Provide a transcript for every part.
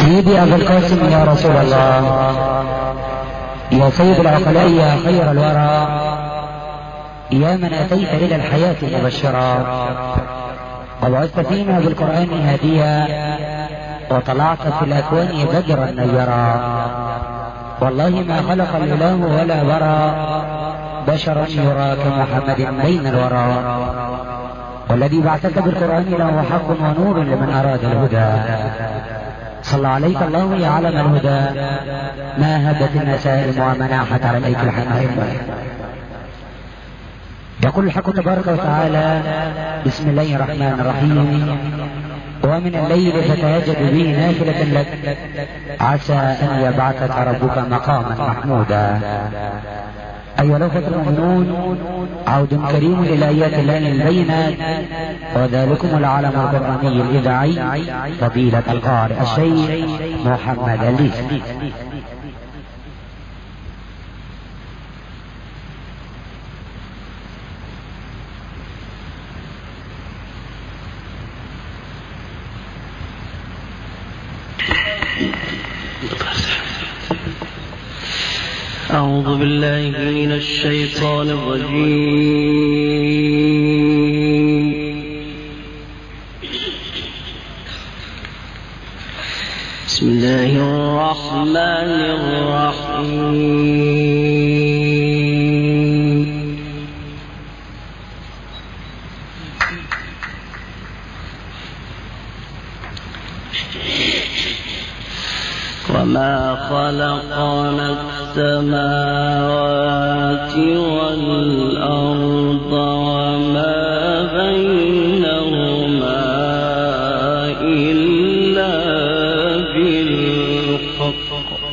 سيدي أبا القاسم يا رسول الله، يا سيد العقلاء، يا خير الورى، يا من أتيت إلى الحياة مبشرا، وبعثت فينا بالقرآن هاديا، وطلعت في الأكوان بدرا نيرا. والله ما خلق الإله ولا برى بشرا يرى كمحمد بين الورى، والذي بعثك بالقرآن له حق ونور لمن أراد الهدى. صلى عليك الله يا علم الهدى، ما هدت النسائم ومناحت عليك الحنائم. يقول الحق تبارك وتعالى: بسم الله الرحمن الرحيم، ومن الليل فتهجد به نافلة لك عسى أن يبعثك ربك مقاما محمودا. أيها الأخوة المؤمنون، عود كريم للآيات الله البينات، وذلكم العالم القرآني الإذاعي فضيلة القارئ الشيخ محمد الليثي. أعوذ بالله من الشيطان الرجيم. بسم الله الرحمن الرحيم. وما خلقنا السماوات والأرض وما بينهما إلا بالحق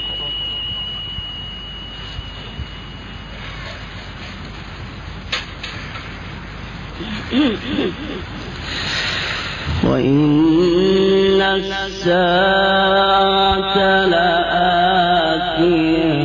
وإن الساعة لآتية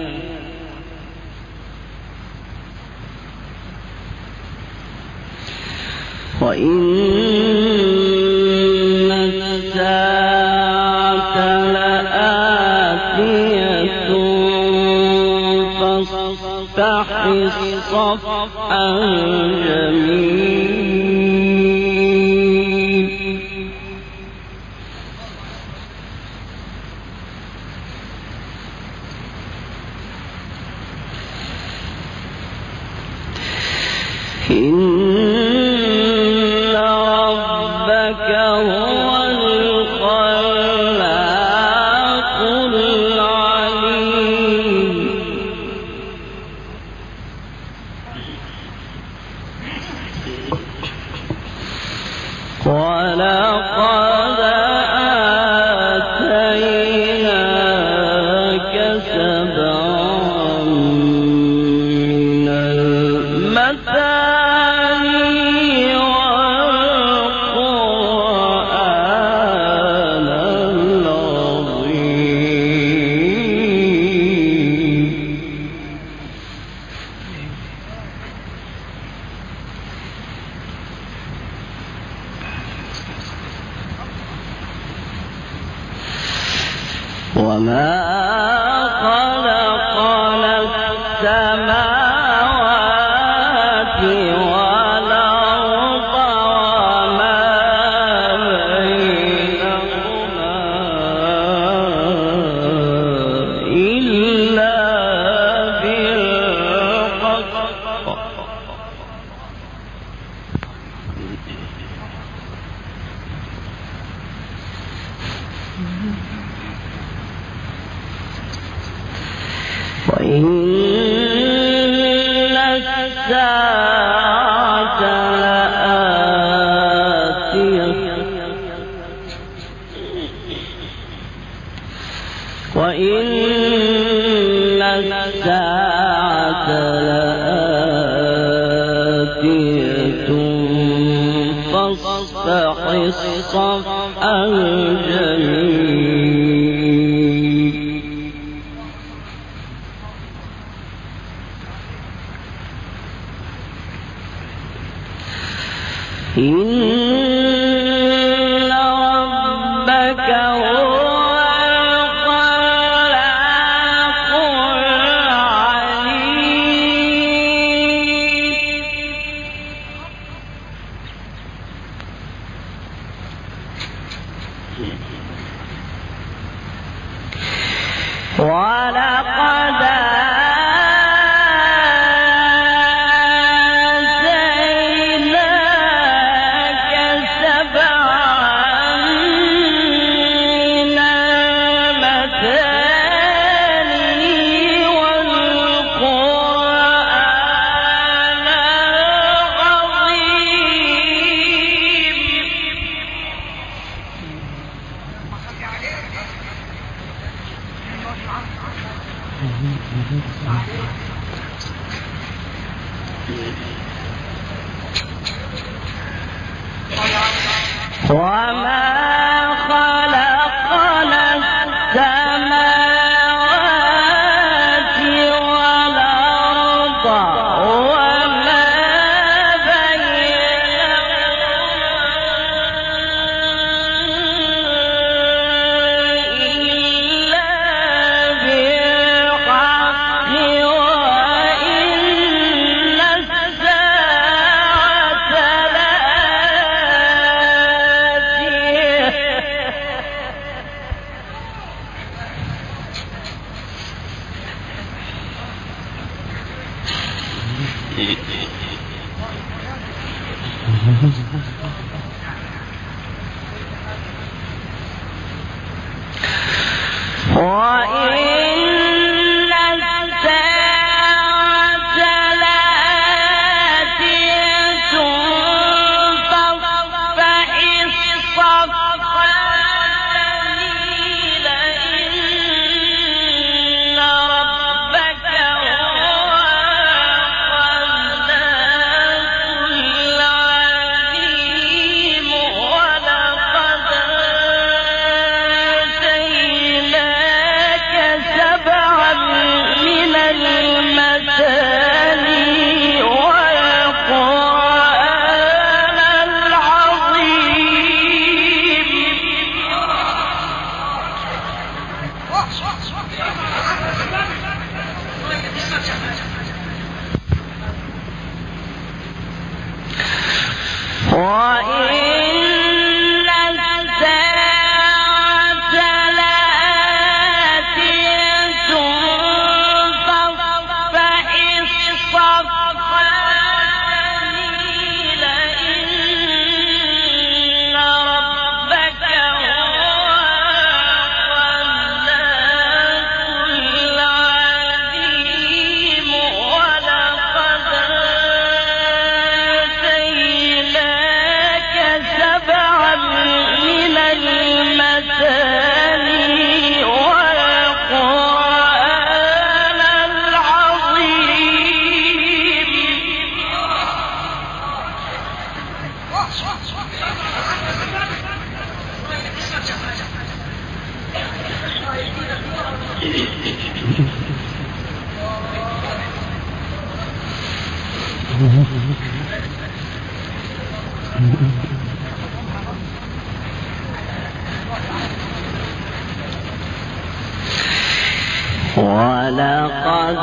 فاصفح الصفح الجميل. إن ربك هو الخلاق العليم. ولقد آتيناك سبعا من المثاني والقرآن العظيم. وما خلقنا السماوات والأرض وما بينهما إلا بالحق وإن الساعة لآتية وإن الساعة لآتية فاصفح الصفح الجميل. إن ربك هو ولقد وما خلقنا السماوات والأرض وما ولقد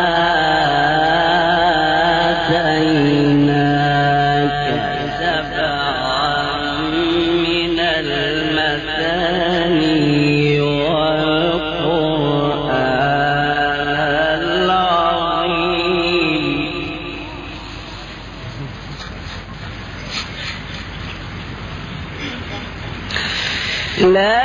آتيناك سبعا من المثاني والقرآن العظيم لا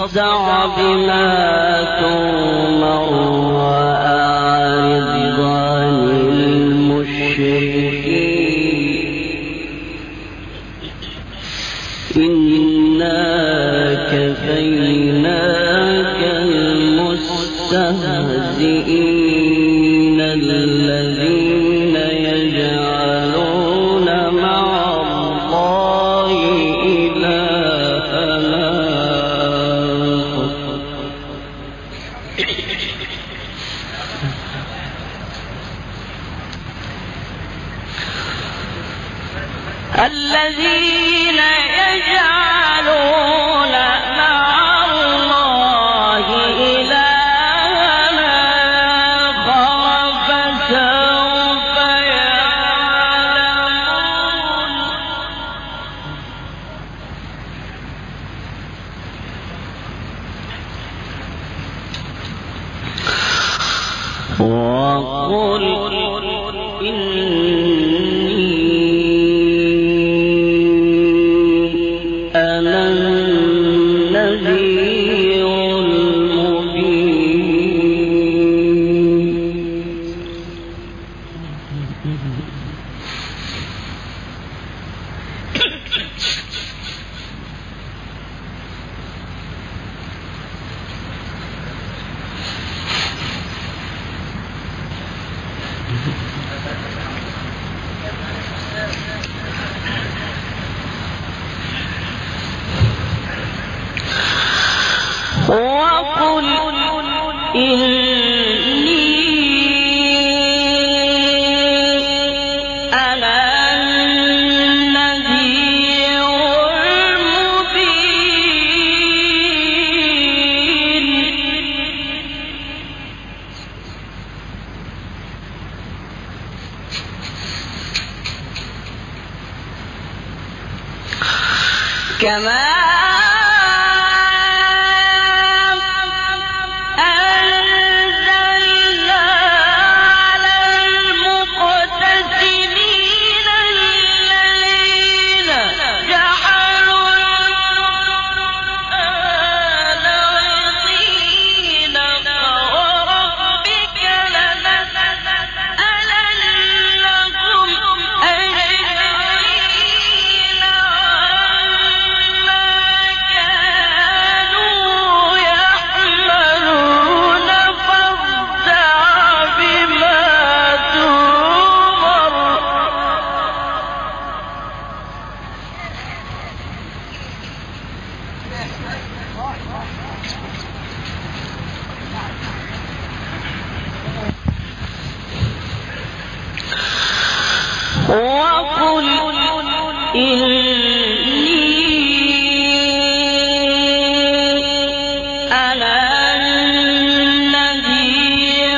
فاصدع بما تؤمر وأعرض عن المشركين إنا كفيناك المستهزئين الذين يجعلون مع الله إلهنا الذين يجعلون مع الله إلهنا آخر فسوف يعلمون وقل كما أنزلنا على المقتسمين الذين جعلوا القرآن عضين فوربك لنسألنهم أجمعين وقل إني أنا النذير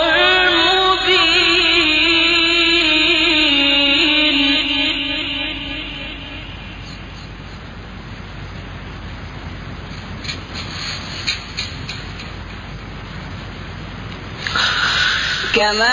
المبين كما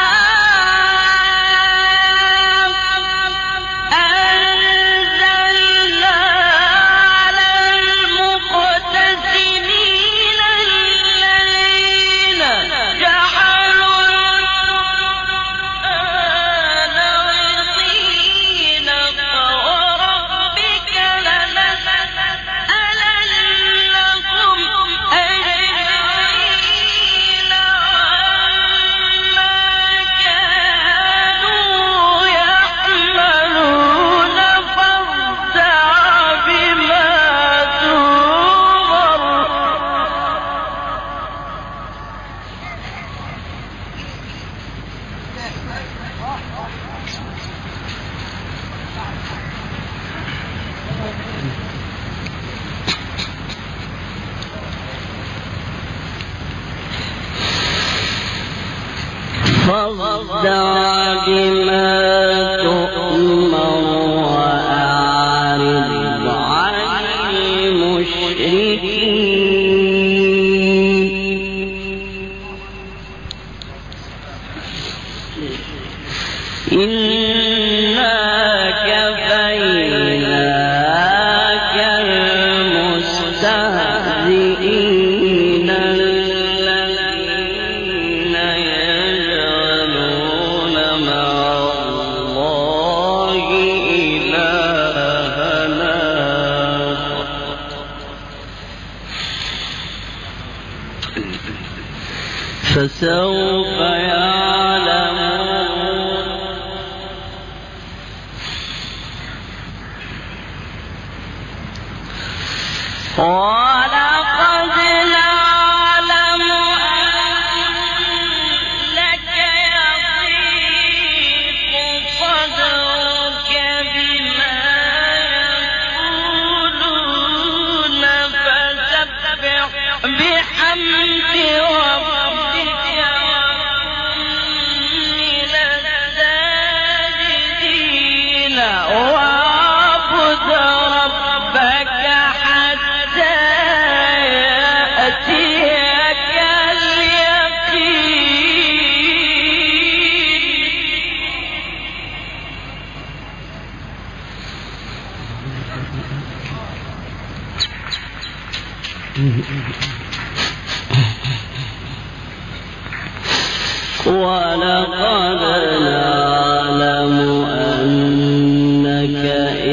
فاصدع بما تؤمر وأعرض عن المشركين إنا كفيناك المستهزئين ولقد نعلم أنك يضيق صدرك بما يقولون فسبح بحمد ربك من الساجدين واعبد ربك حتى يأتيك اليقين. ولقد نعلم أنك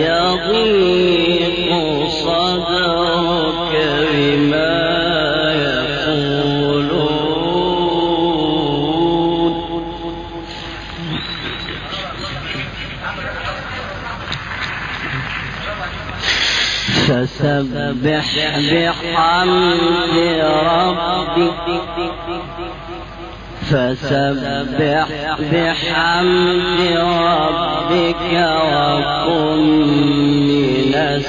يضيق صدرك بما يقولون فسبح بحمد ربك وكن من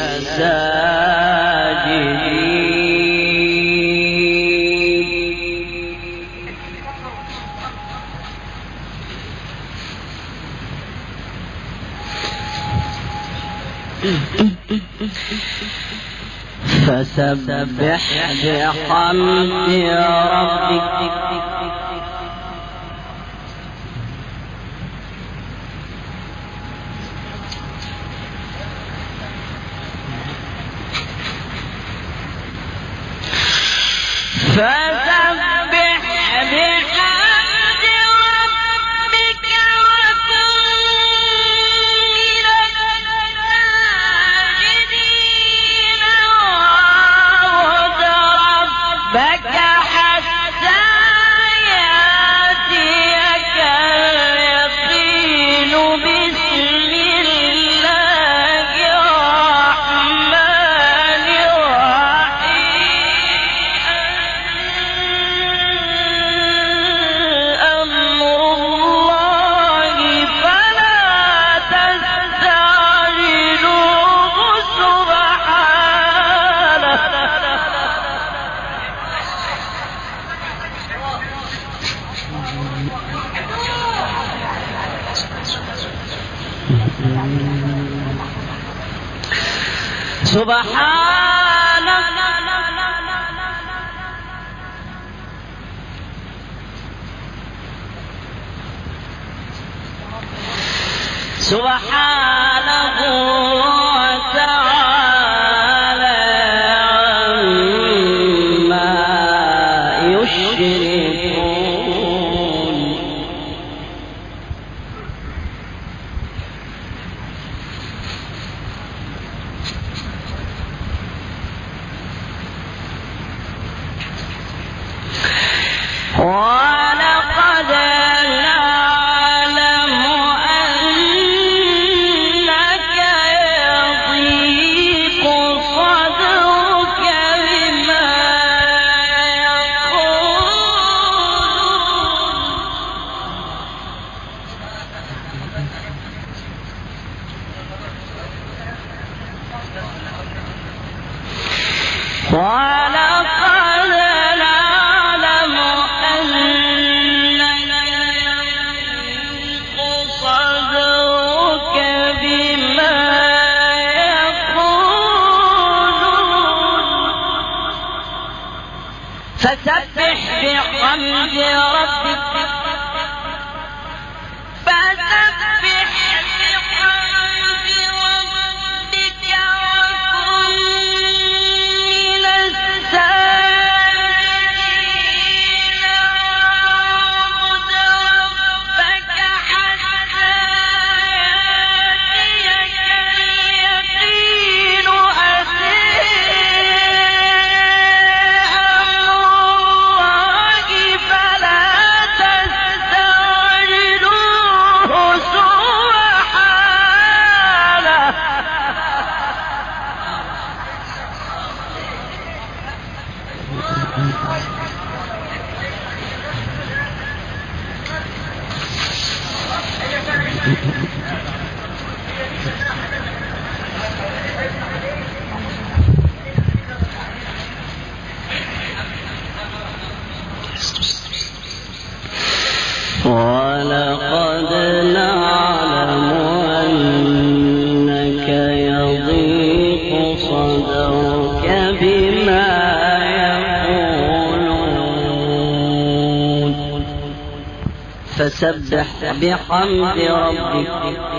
الساجدين. فسبح بحمد ربك سبحانه وتعالى عما يشركون. ولقد نعلم أنك يضيق صدرك بما يقولون. ولقد نعلم أنك يضيق صدرك بما يقولون فسبح بحمد ربك فلا ولقد نعلم أنك يضيق صدرك بما يقولون فسبح بحمد ربك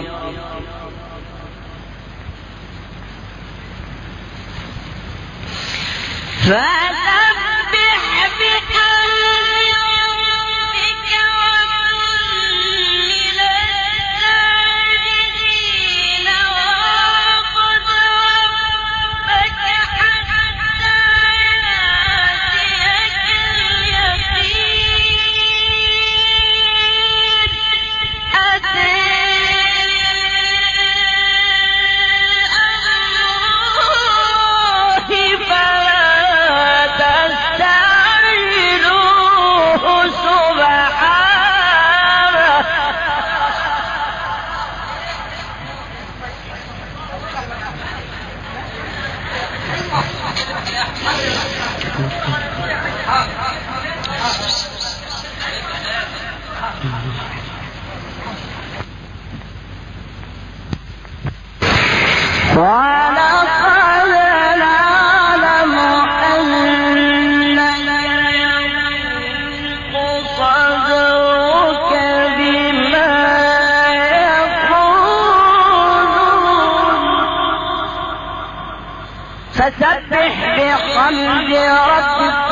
فسبح بحمد ربك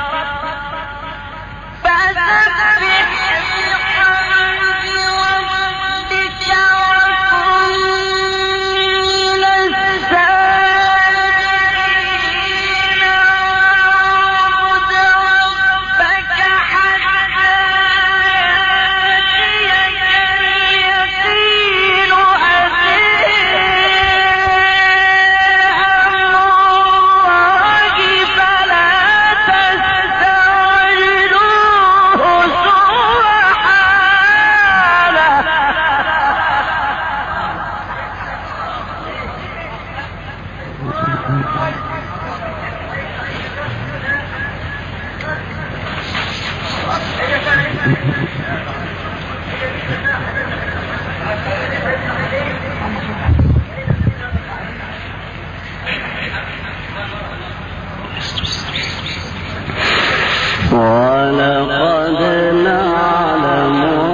ولقد نعلم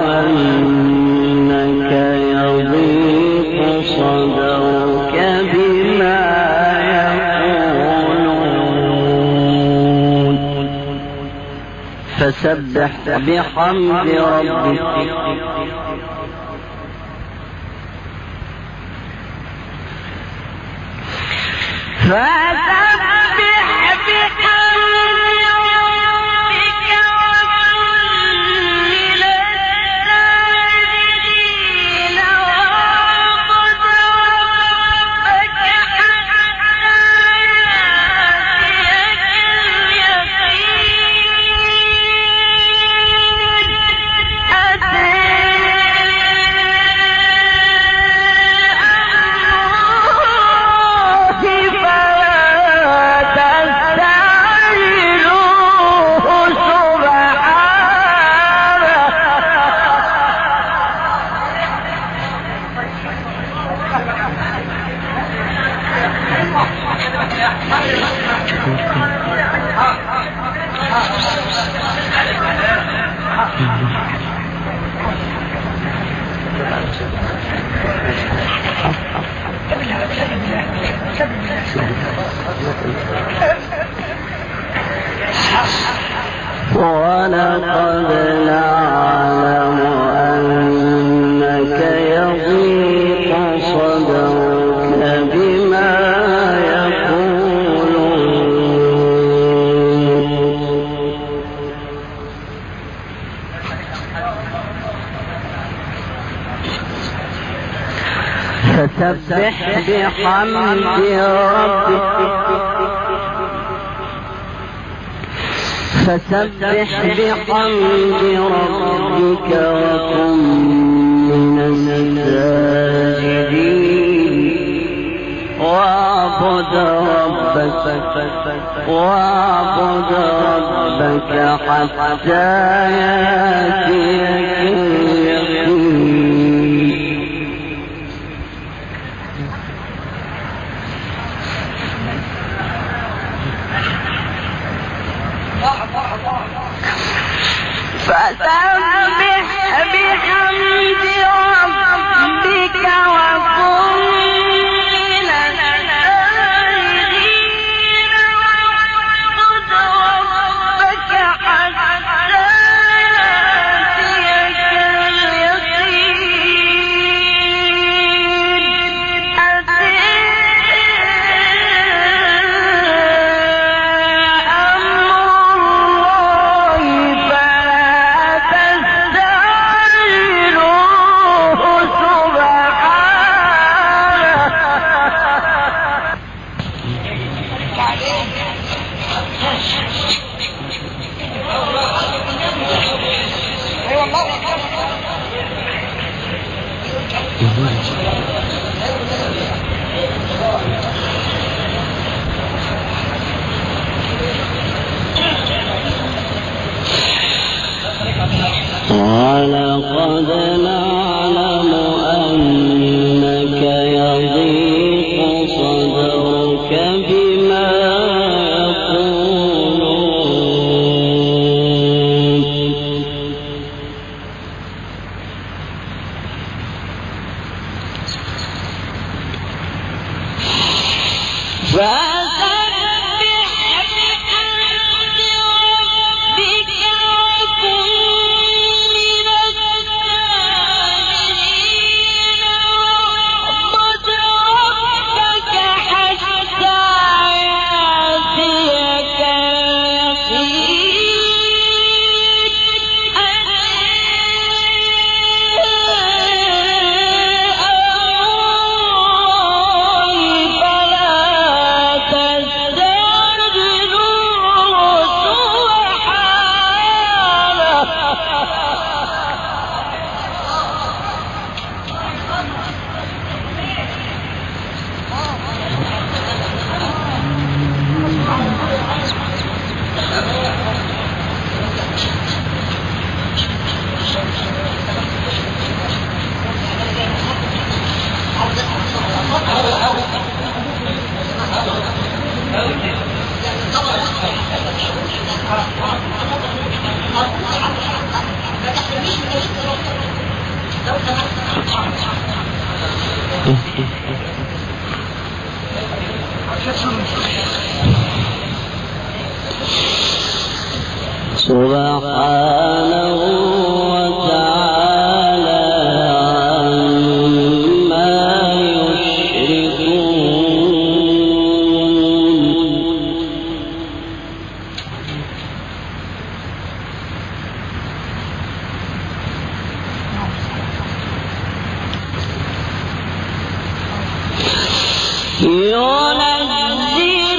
أنك يضيق صدرك بما يقولون فسبح بحمد ربك ولقد نعلم أنك يضيق صدرك بما فسبح بحمد ربك وكن من الساجدين واعبد ربك حتى يأتيك اليقين. فسبح بحمد ربك وكن من الساجدين واعبد ربك حتى يأتيك اليقين. أتي ولقد نعلم أنك يضيق صدرك بما سبحانه وتعالى عما يشركون. ينزل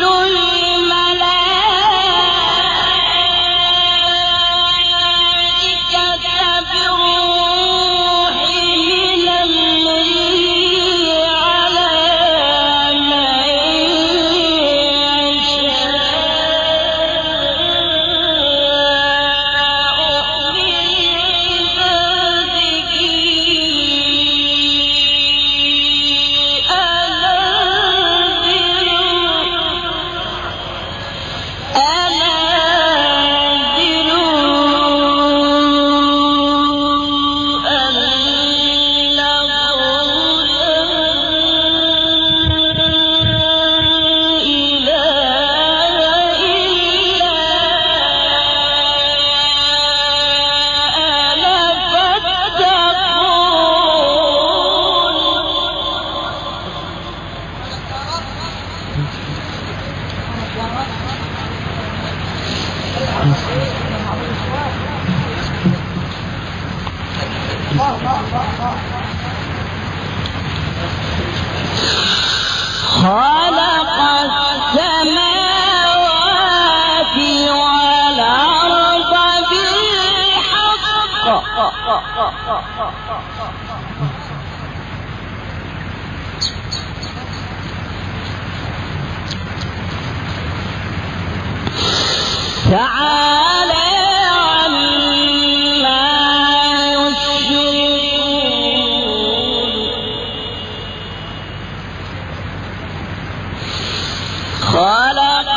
خلق السماوات والأرض بالحق تعالى عما يشركون خلق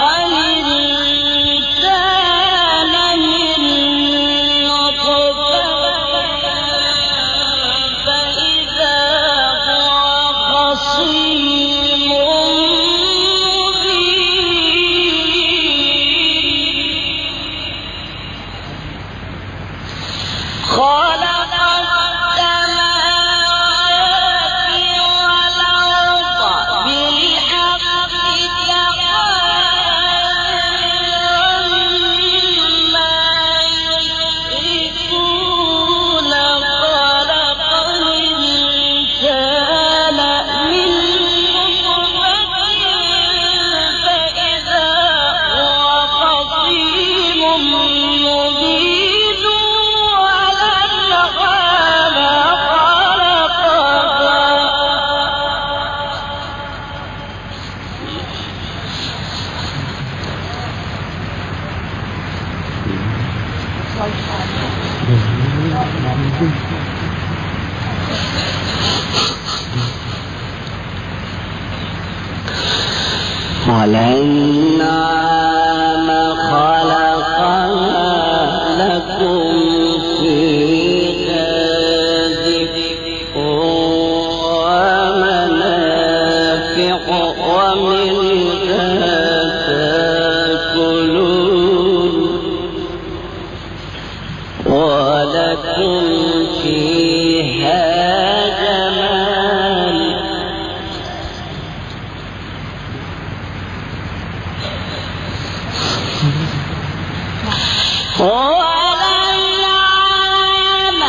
الإنسان من نطفة فإذا هو خصيم خلق السماوات والأرض بالحق عما يشركون خلق الإنسان من نطفة فإذا هو خصيم مبين والأنعام خلقها لكم فيها دفء ومنافع ومنها تأكلون ولكم فيها جمال والأنعام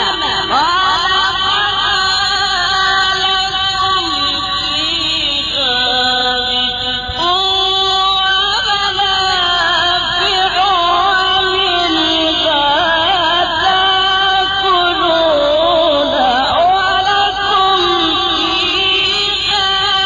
خلقها لكم فيها دفء ومنافع ومنها تأكلون ولكم فيها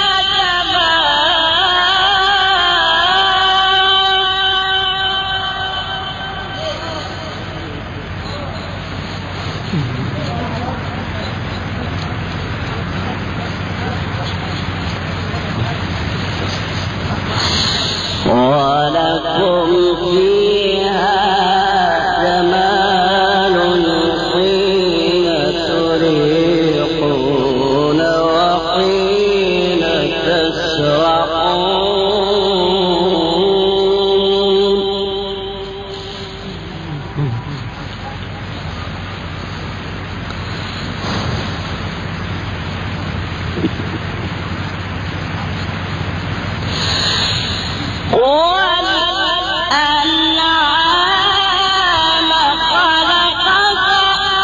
ولكم فيها جمال حين تريحون وحين تسرحون والأنعام خلقها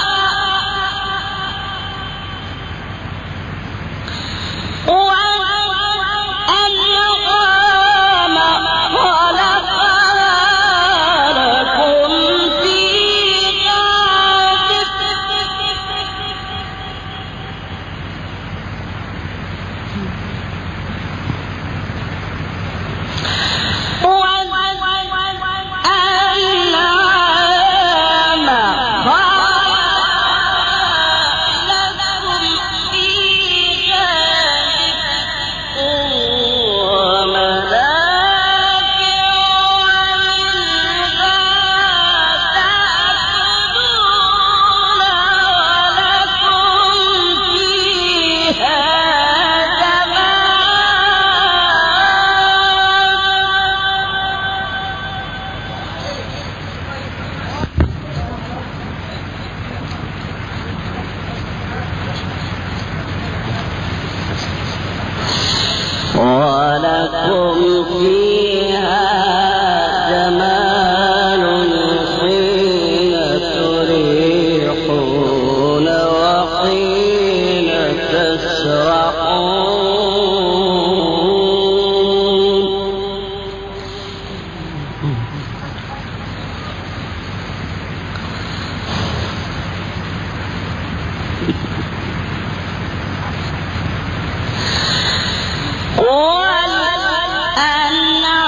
لكم فيها ولكم فيها جمال حين تريحون وحين تسرحون والأنعام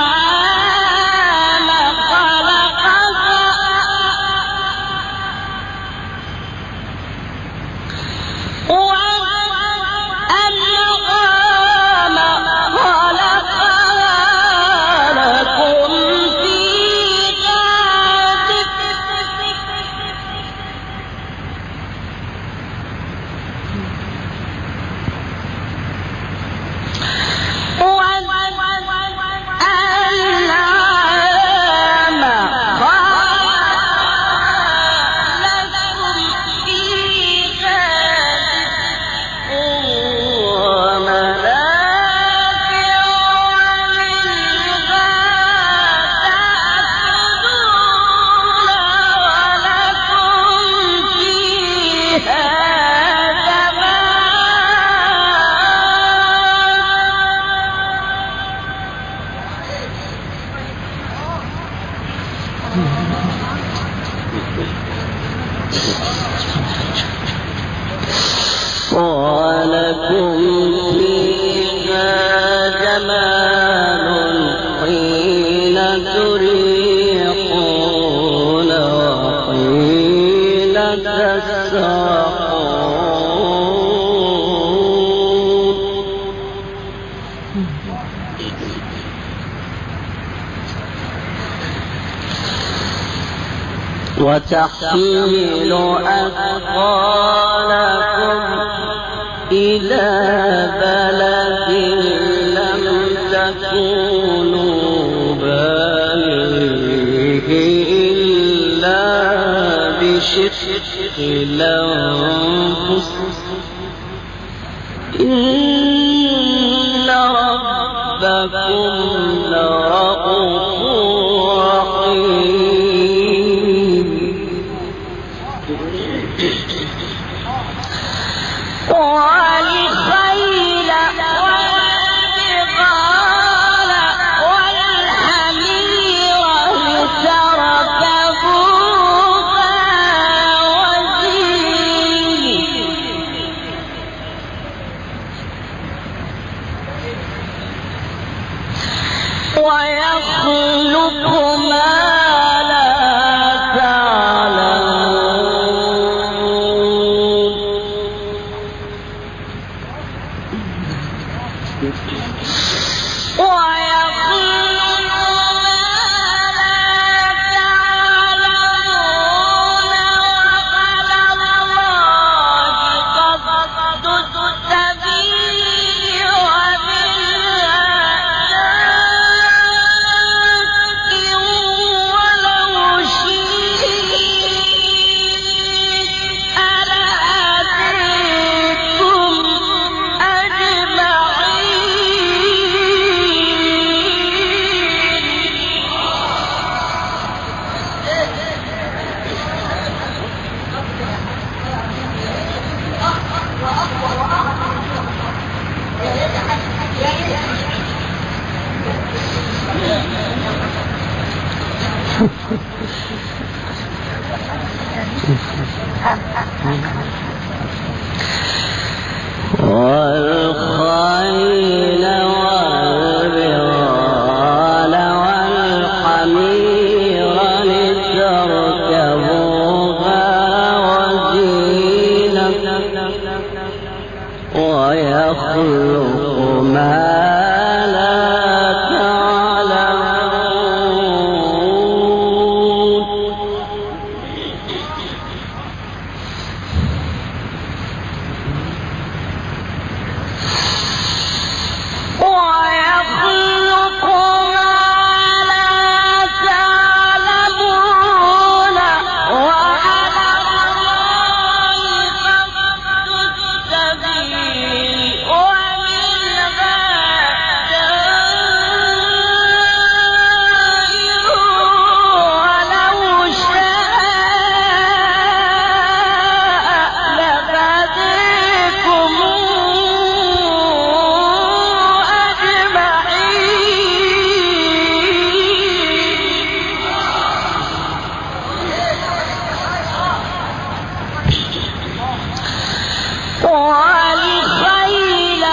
ولكم فيها جمال حين تريحون وحين تسرحون وتحمل أثقالكم إلى بلد لم تكونوا بالغيه إلا بشق الأنفس إن ربكم لرؤوف رحيم والخيل والبغال والحمير لتركبوها وزينة ويخلق ما لا تعلمون والخيل والبغال والحمير لتركبوها وزينة ويخلق ما لا تعلمون ويخلق ما لا تعلمون وعلى الله قصد السبيل ومنها جائر ولو شاء لهديكم والخيل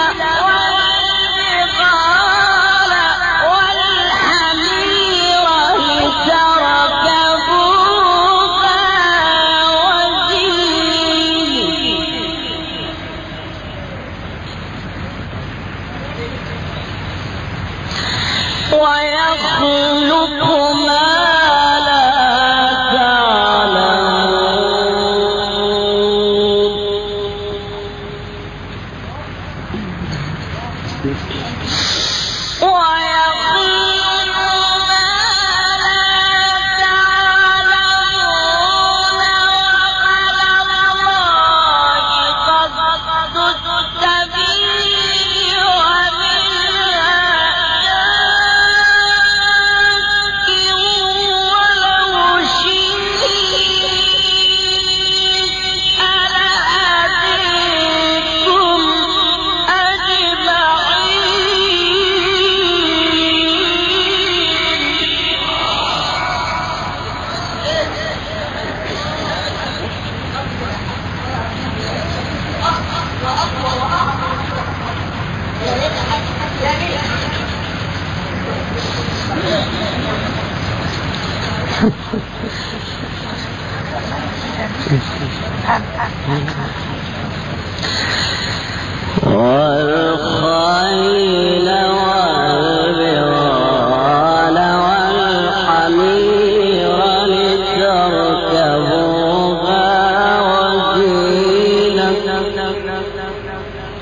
والبغال والحمير لتركبوها وزينة ويخلق ما لا تعلمون ويخلق ما لا تعلمون وعلى الله قصد السبيل ومنها جائر ولو شئت لهديكم أجمعين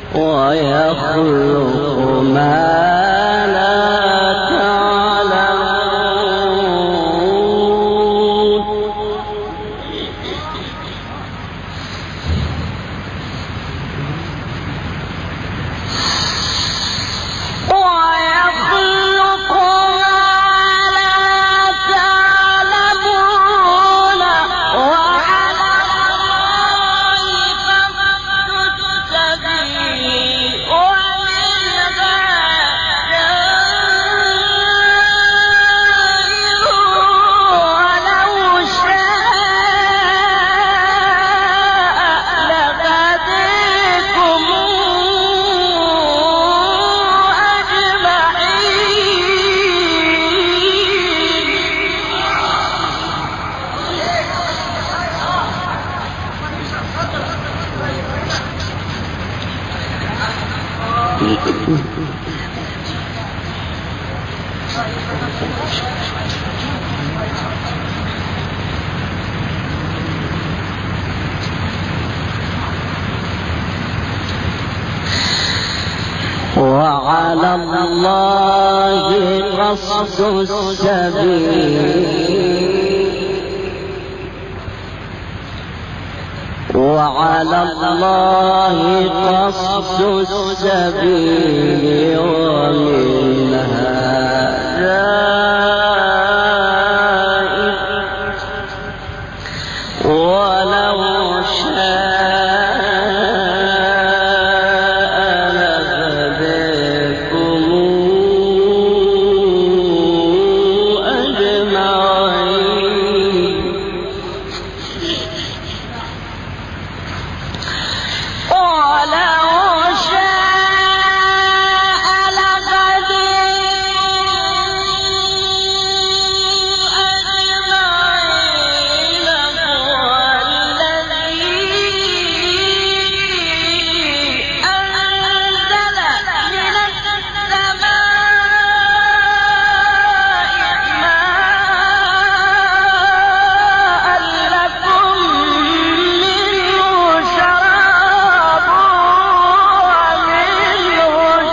ويخلق ما لا تعلمون ويخلق ما لا تعلمون وعلى الله فقد السبيل ومنها جائر ولو شاء لهديكم وعلى الله قصد السبيل وعلى الله قصد السبيل ومنها جائر ولو شاء لهديكم أجمعين ولو شاء لهديكم أجمعين هو الذي أنزل من السماء ماء لكم منه شراب ومنه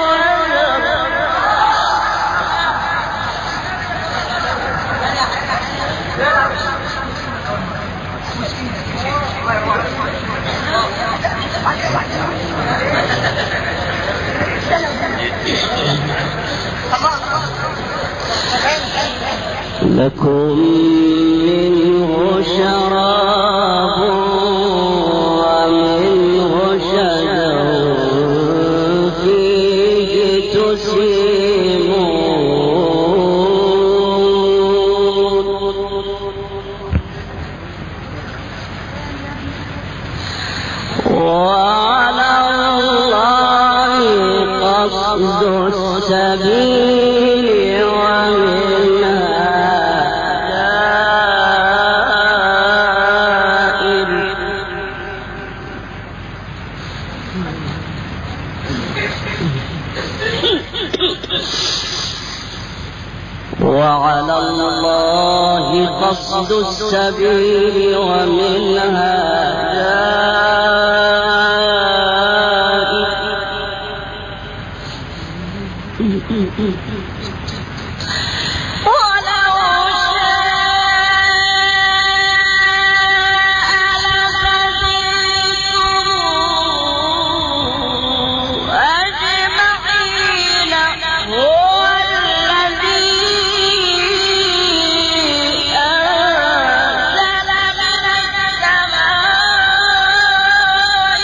لكم منه شراب ومنه شجر فيه تسيمون وعلى الله قصد السبيل ومنها جائر وعلى الله قصد السبيل ومنها جائر ولو شاء لهديكم أجمعين هو الذي أنزل من السماء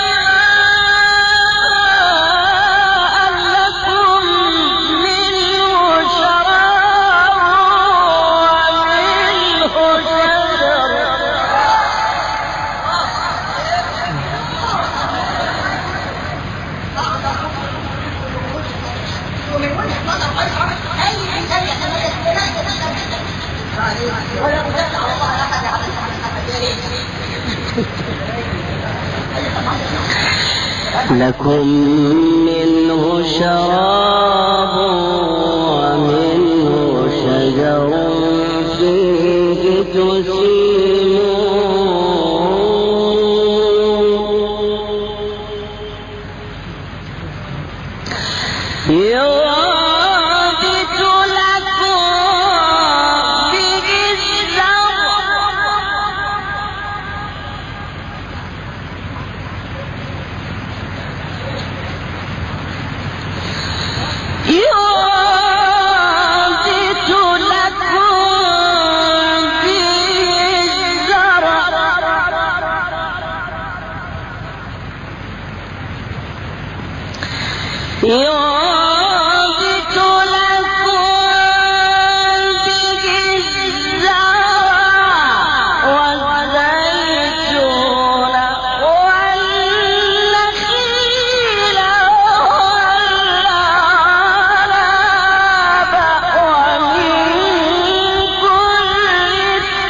ماء لكم منه شراب ومنه شجر لكم منه شراب ومنه شجر فيه تسيمون يرابط لكم به يرابط لكم به الزرع والزيتون والنخيل والأعناب ومن كل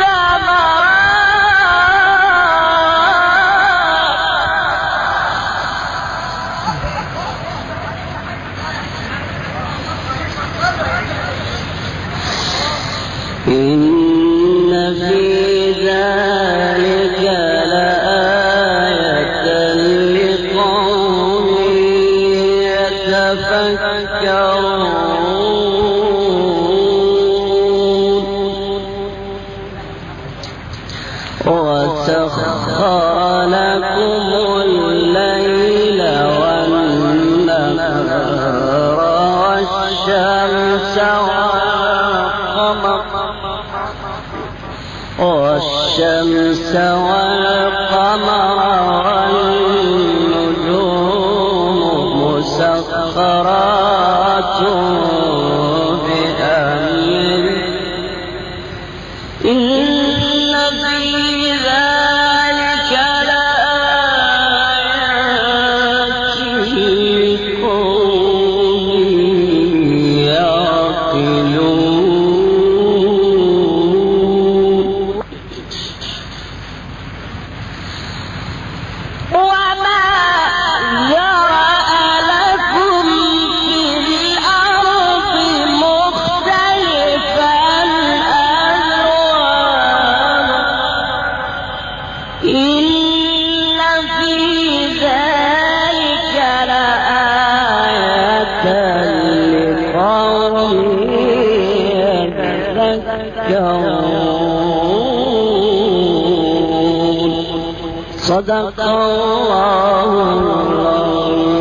إن في ذلك لآية لقوم يتفكرون وسخر لكم الليل والنهار والشمس والقمر والنجوم مسخرات بأمره إن في ذلك لآيات لقوم يعقلون وما ذرأ لكم في الأرض مختلفا ألوانه إن في ذلك لآية لقوم يتذكرون صدق الله العظيم.